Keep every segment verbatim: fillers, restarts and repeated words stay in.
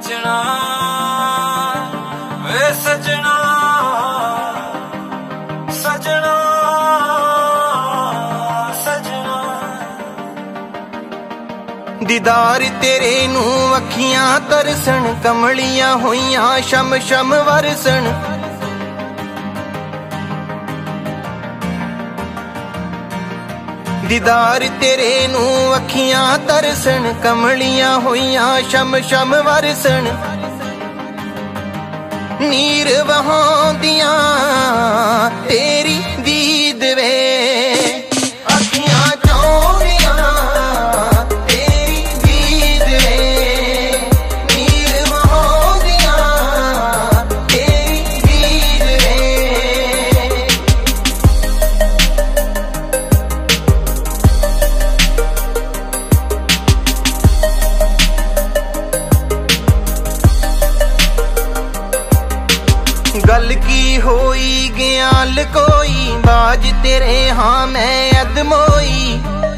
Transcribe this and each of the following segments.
सजना वे सजना सजना सजना। दीदार तेरे नू अखियां तरसन, कमलियां होइयां शम शम वरसन। दीदार तेरे नू अखियां तरसन, कमलियां होइयां शम शम वरसन। नीर वहांदियां तेरी दीद वे, अखियां चौंदियां तेरी दीद वे। नीर वहांदियां तेरी दीद वे। गल की होई गयाल कोई, बाज तेरे हाँ मैं अदमोई।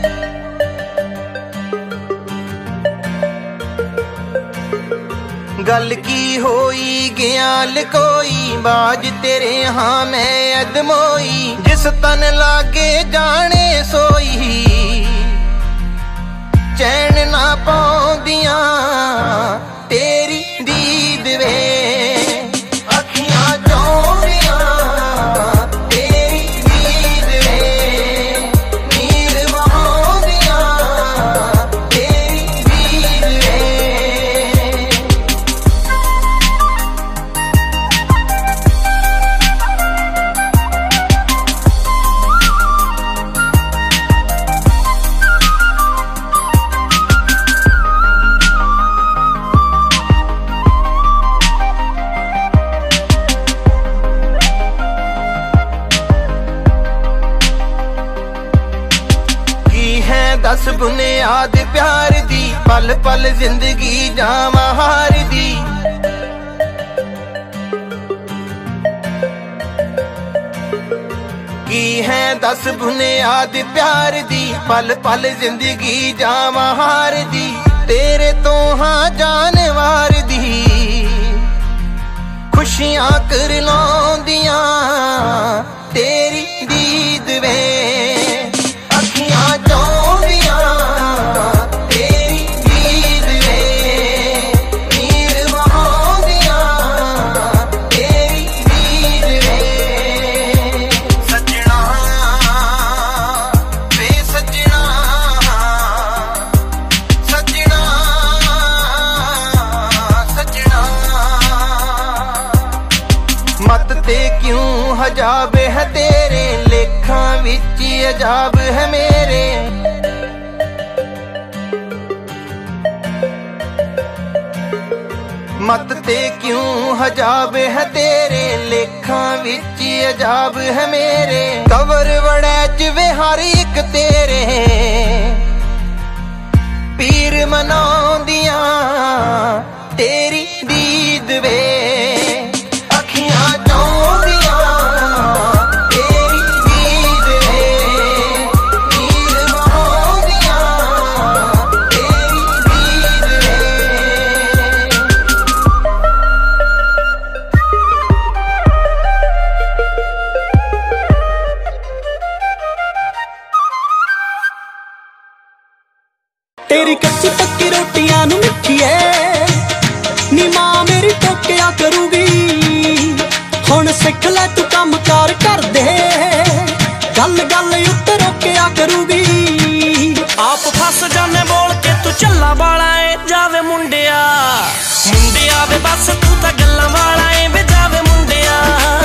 गल की होई गयाल कोई, बाज तेरे हाँ मैं अदमोई। जिस तन लागे जाने सोई, चैन ना पाउंदियां तेरी दीद वे। दस बुनियाद प्यार दी, पल पल जिंदगी जावा हार दी। की है दस बुनियाद प्यार दी, पल पल जिंदगी जावा हार दी। तेरे तो हाँ जानवार दी, खुशियां कर लौंदियां तेरी दीद वे। मत ते क्यों हजाब है तेरे, लेखा विच अजाब है मेरे। मत ते क्यों हजाब है तेरे, लेखा विच अजाब है मेरे। कवर वड़ैच वे हर एक तेरे, पीर मनाउंदियां तेरी दीद वे। तेरी कच्ची पक्की रोटियां नू मिठी है, नी मां मेरी टोकिया करूगी। हुण सिख लै तू कम कार कर दे, गल गल उत्ते रोकिया करूगी। आप फस जाने बोल के तू चला वाला है, जावे मुंडिया मुंडिया वे बस तू तां गल्लां वाला है वे, जावे मुंडिया।